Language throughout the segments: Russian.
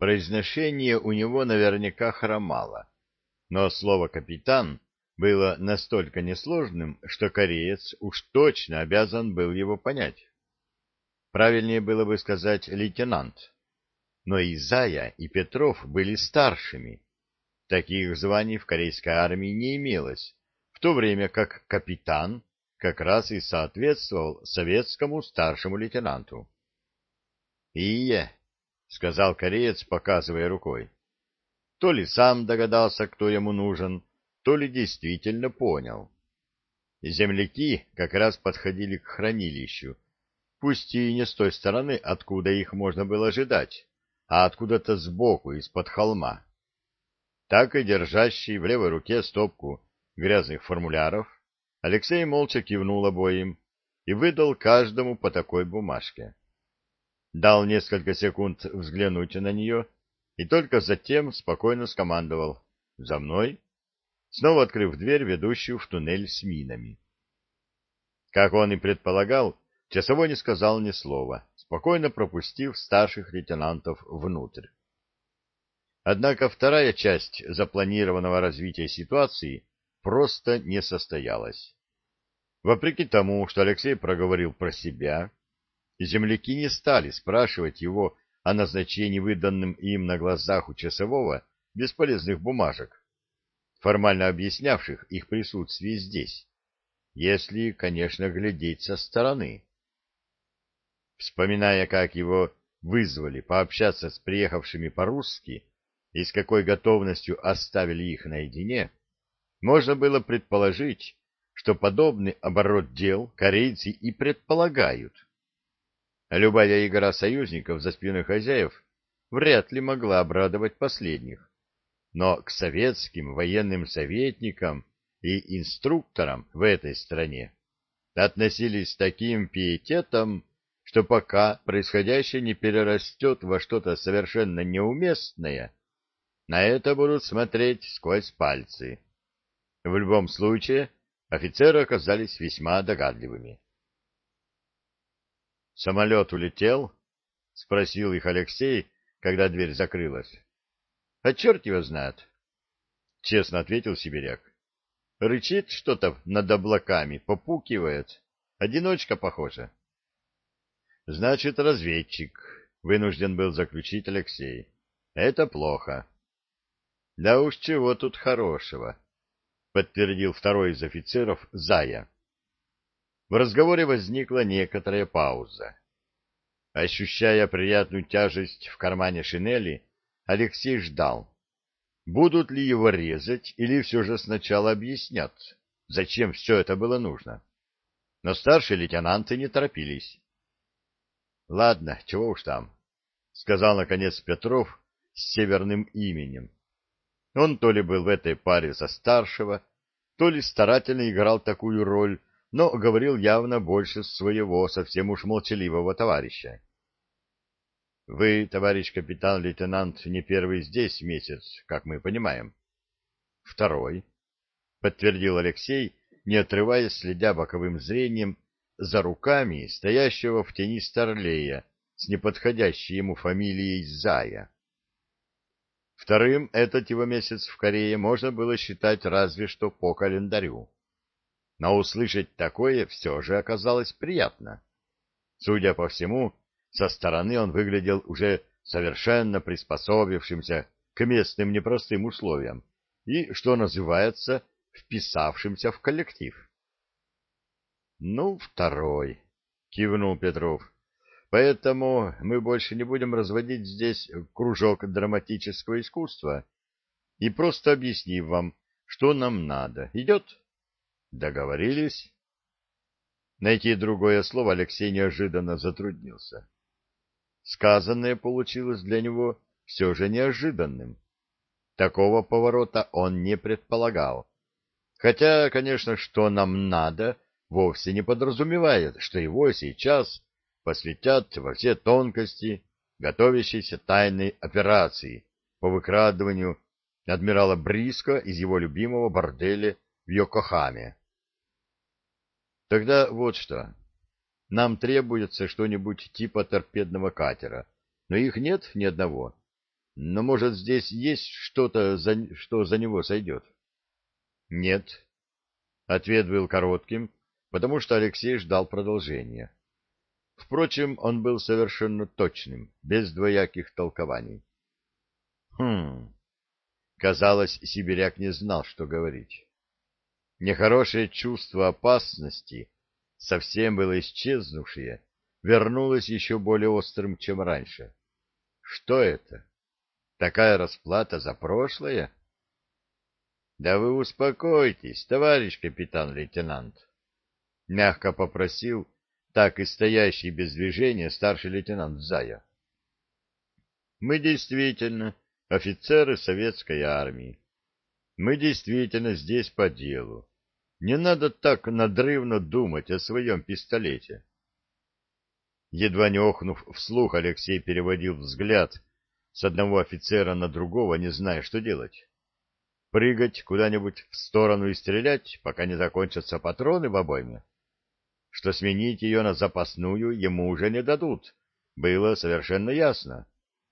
Произношение у него наверняка хромало, но слово «капитан» было настолько несложным, что кореец уж точно обязан был его понять. Правильнее было бы сказать «лейтенант». Но и Зая, и Петров были старшими. Таких званий в корейской армии не имелось, в то время как капитан как раз и соответствовал советскому старшему лейтенанту. «Ие», — сказал кореец, показывая рукой. То ли сам догадался, кто ему нужен, то ли действительно понял. Земляки как раз подходили к хранилищу, пусть и не с той стороны, откуда их можно было ожидать, а откуда-то сбоку, из-под холма. Так и держащий в левой руке стопку грязных формуляров, Алексей молча кивнул обоим и выдал каждому по такой бумажке. Дал несколько секунд взглянуть на нее и только затем спокойно скомандовал: «За мной!», снова открыв дверь, ведущую в туннель с минами. Как он и предполагал, часовой не сказал ни слова, спокойно пропустив старших лейтенантов внутрь. Однако вторая часть запланированного развития ситуации просто не состоялась. Вопреки тому, что Алексей проговорил про себя, земляки не стали спрашивать его о назначении выданным им на глазах у часового бесполезных бумажек, формально объяснявших их присутствие здесь, если, конечно, глядеть со стороны. Вспоминая, как его вызвали пообщаться с приехавшими по-русски и с какой готовностью оставили их наедине, можно было предположить, что подобный оборот дел корейцы и предполагают. Любая игра союзников за спиной хозяев вряд ли могла обрадовать последних, но к советским военным советникам и инструкторам в этой стране относились с таким пиететом, что пока происходящее не перерастет во что-то совершенно неуместное, на это будут смотреть сквозь пальцы. В любом случае, офицеры оказались весьма догадливыми. «Самолет улетел?» — спросил их Алексей, когда дверь закрылась. «А черт его знает», — честно ответил сибиряк. «Рычит что-то над облаками, попукивает. Одиночка, похоже». «Значит, разведчик», — вынужден был заключить Алексей. «Это плохо». «Да уж чего тут хорошего», — подтвердил второй из офицеров Зая. В разговоре возникла некоторая пауза. Ощущая приятную тяжесть в кармане шинели, Алексей ждал, будут ли его резать или все же сначала объяснят, зачем все это было нужно. Но старшие лейтенанты не торопились. — Ладно, чего уж там, — сказал наконец Петров с северным именем. Он то ли был в этой паре за старшего, то ли старательно играл такую роль, но говорил явно больше своего, совсем уж молчаливого товарища. — Вы, товарищ капитан-лейтенант, не первый здесь месяц, как мы понимаем. — Второй, — подтвердил Алексей, не отрываясь, следя боковым зрением за руками стоящего в тени старлея с неподходящей ему фамилией Зая. Вторым этот его месяц в Корее можно было считать разве что по календарю. Но услышать такое все же оказалось приятно. Судя по всему, со стороны он выглядел уже совершенно приспособившимся к местным непростым условиям и, что называется, вписавшимся в коллектив. — Ну, второй, — кивнул Петров. — Поэтому мы больше не будем разводить здесь кружок драматического искусства и просто объясним вам, что нам надо. Идет? Договорились? Найти другое слово Алексей неожиданно затруднился. Сказанное получилось для него все же неожиданным. Такого поворота он не предполагал. Хотя, конечно, что нам надо, вовсе не подразумевает, что его сейчас посвятят во все тонкости готовящейся тайной операции по выкрадыванию адмирала Бриско из его любимого борделя в Йокохаме. Тогда вот что. Нам требуется что-нибудь типа торпедного катера, но их нет ни одного. Но, может, здесь есть что-то, что за него сойдет? Нет. Ответ был коротким, потому что Алексей ждал продолжения. Впрочем, он был совершенно точным, без двояких толкований. Хм. Казалось, сибиряк не знал, что говорить. Нехорошее чувство опасности, совсем было исчезнувшее, вернулось еще более острым, чем раньше. Что это? Такая расплата за прошлое? Да вы успокойтесь, товарищ капитан-лейтенант, мягко попросил так и стоящий без движения старший лейтенант Зая. Мы действительно офицеры советской армии. Мы действительно здесь по делу. Не надо так надрывно думать о своем пистолете. Едва не охнув вслух, Алексей переводил взгляд с одного офицера на другого, не зная, что делать. Прыгать куда-нибудь в сторону и стрелять, пока не закончатся патроны в обойме? Что сменить ее на запасную ему уже не дадут, было совершенно ясно.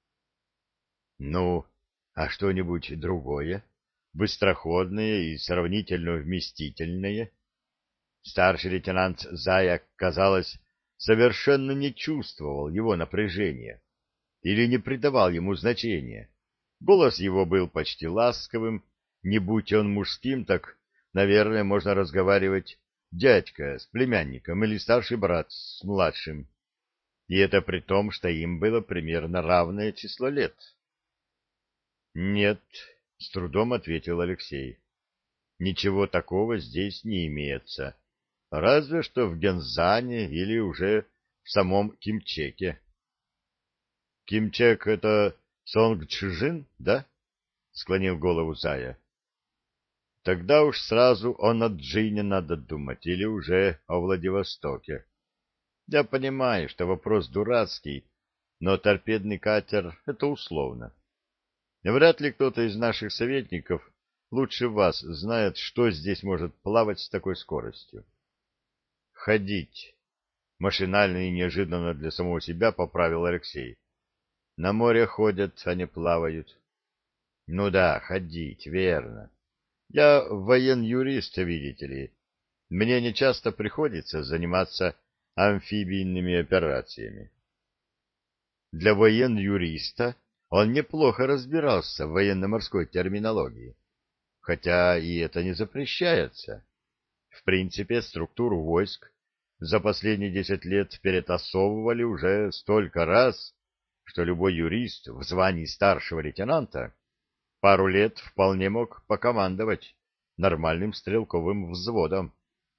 Ну, а что-нибудь другое, быстроходное и сравнительно вместительное? Старший лейтенант Зая, казалось, совершенно не чувствовал его напряжения или не придавал ему значения. Голос его был почти ласковым, не будь он мужским, так, наверное, можно разговаривать дядька с племянником или старший брат с младшим. И это при том, что им было примерно равное число лет. «Нет», — с трудом ответил Алексей, — «ничего такого здесь не имеется, разве что в Гензане или уже в самом Кимчеке». «Кимчек — это Сонгчжин, да?» — склонил голову Зая. «Тогда уж сразу о Наджине надо думать или уже о Владивостоке. Я понимаю, что вопрос дурацкий, но торпедный катер — это условно. Вряд ли кто-то из наших советников лучше вас знает, что здесь может плавать с такой скоростью. Ходить. Машинально и неожиданно для самого себя поправил Алексей. На море ходят, а не плавают. Ну да, ходить, верно. Я воен-юрист, видите ли. Мне нечасто приходится заниматься амфибийными операциями. Для воен-юриста он неплохо разбирался в военно-морской терминологии, хотя и это не запрещается. В принципе, структуру войск за последние 10 лет перетасовывали уже столько раз, что любой юрист в звании старшего лейтенанта пару лет вполне мог покомандовать нормальным стрелковым взводом.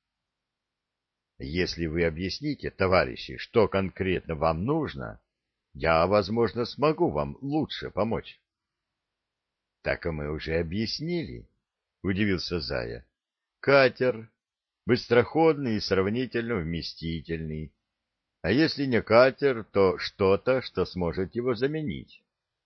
Если вы объясните, товарищи, что конкретно вам нужно, я, возможно, смогу вам лучше помочь. — Так мы уже объяснили, — удивился Зая. — Катер, быстроходный и сравнительно вместительный. А если не катер, то что-то, что сможет его заменить.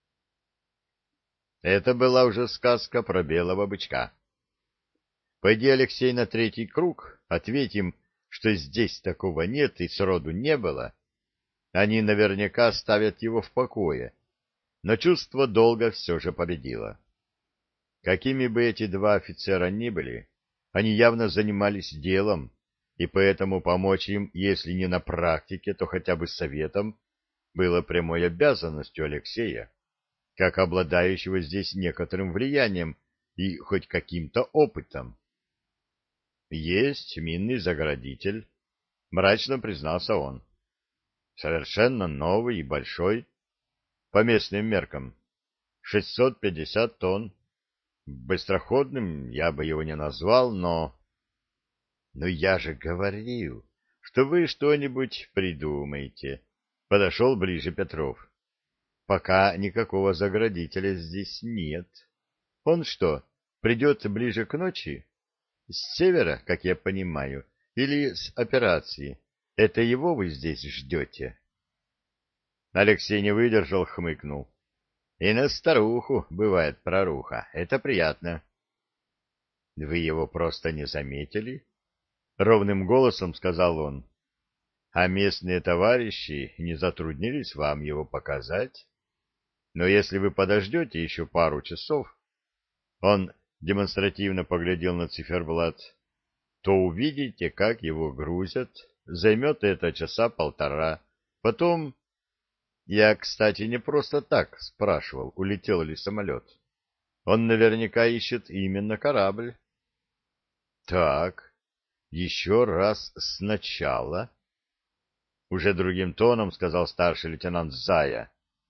Это была уже сказка про белого бычка. Пойди, Алексей, на третий круг, ответим, что здесь такого нет и сроду не было, они наверняка оставят его в покое, но чувство долга все же победило. Какими бы эти два офицера ни были, они явно занимались делом, и поэтому помочь им, если не на практике, то хотя бы советом, было прямой обязанностью Алексея, как обладающего здесь некоторым влиянием и хоть каким-то опытом. «Есть минный заградитель», — мрачно признался он. «Совершенно новый и большой, по местным меркам, 650 тонн. Быстроходным я бы его не назвал, но... «Ну я же говорил, что вы что-нибудь придумаете», — подошел ближе Петров. «Пока никакого заградителя здесь нет. Он что, придет ближе к ночи? С севера, как я понимаю, или с операции? Это его вы здесь ждете?» Алексей не выдержал, хмыкнул. «И на старуху бывает проруха. Это приятно». «Вы его просто не заметили?» — ровным голосом сказал он. — А местные товарищи не затруднились вам его показать? Но если вы подождете еще пару часов, он демонстративно поглядел на циферблат, то увидите, как его грузят. Займет это часа полтора. Потом... Я, кстати, не просто так спрашивал, улетел ли самолет. Он наверняка ищет именно корабль. Так, еще раз сначала. Уже другим тоном сказал старший лейтенант Зая.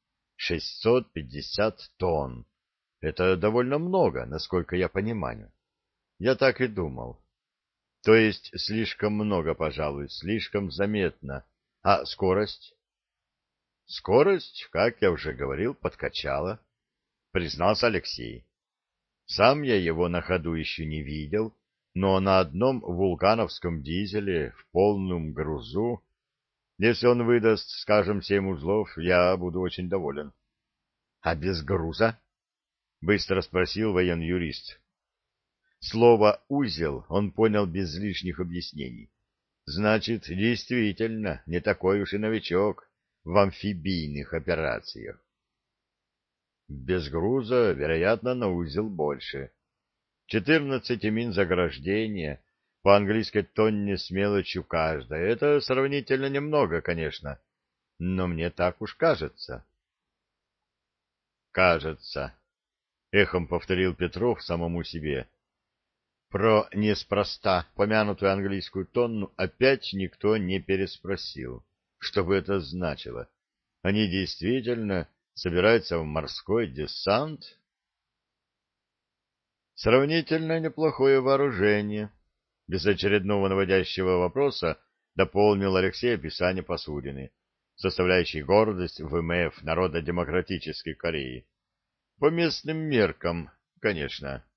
650 тонн. Это довольно много, насколько я понимаю. Я так и думал. То есть слишком много, пожалуй, слишком заметно. А скорость? Скорость, как я уже говорил, подкачала, признался Алексей. Сам я его на ходу еще не видел, но на одном вулкановском дизеле в полном грузу, если он выдаст, скажем, 7 узлов, я буду очень доволен. — А без груза? — быстро спросил военный юрист. Слово «узел» он понял без лишних объяснений. Значит, действительно, не такой уж и новичок в амфибийных операциях. Без груза, вероятно, на узел больше. 14 мин заграждения, по английской тонне с мелочью каждая. Это сравнительно немного, конечно, но мне так уж кажется. Кажется, эхом повторил Петров самому себе. Про неспроста помянутую английскую тонну опять никто не переспросил. Что бы это значило? Они действительно собираются в морской десант? Сравнительно неплохое вооружение. Без очередного наводящего вопроса дополнил Алексей описание посудины, составляющей гордость ВМФ Народно-демократической Кореи. По местным меркам, конечно.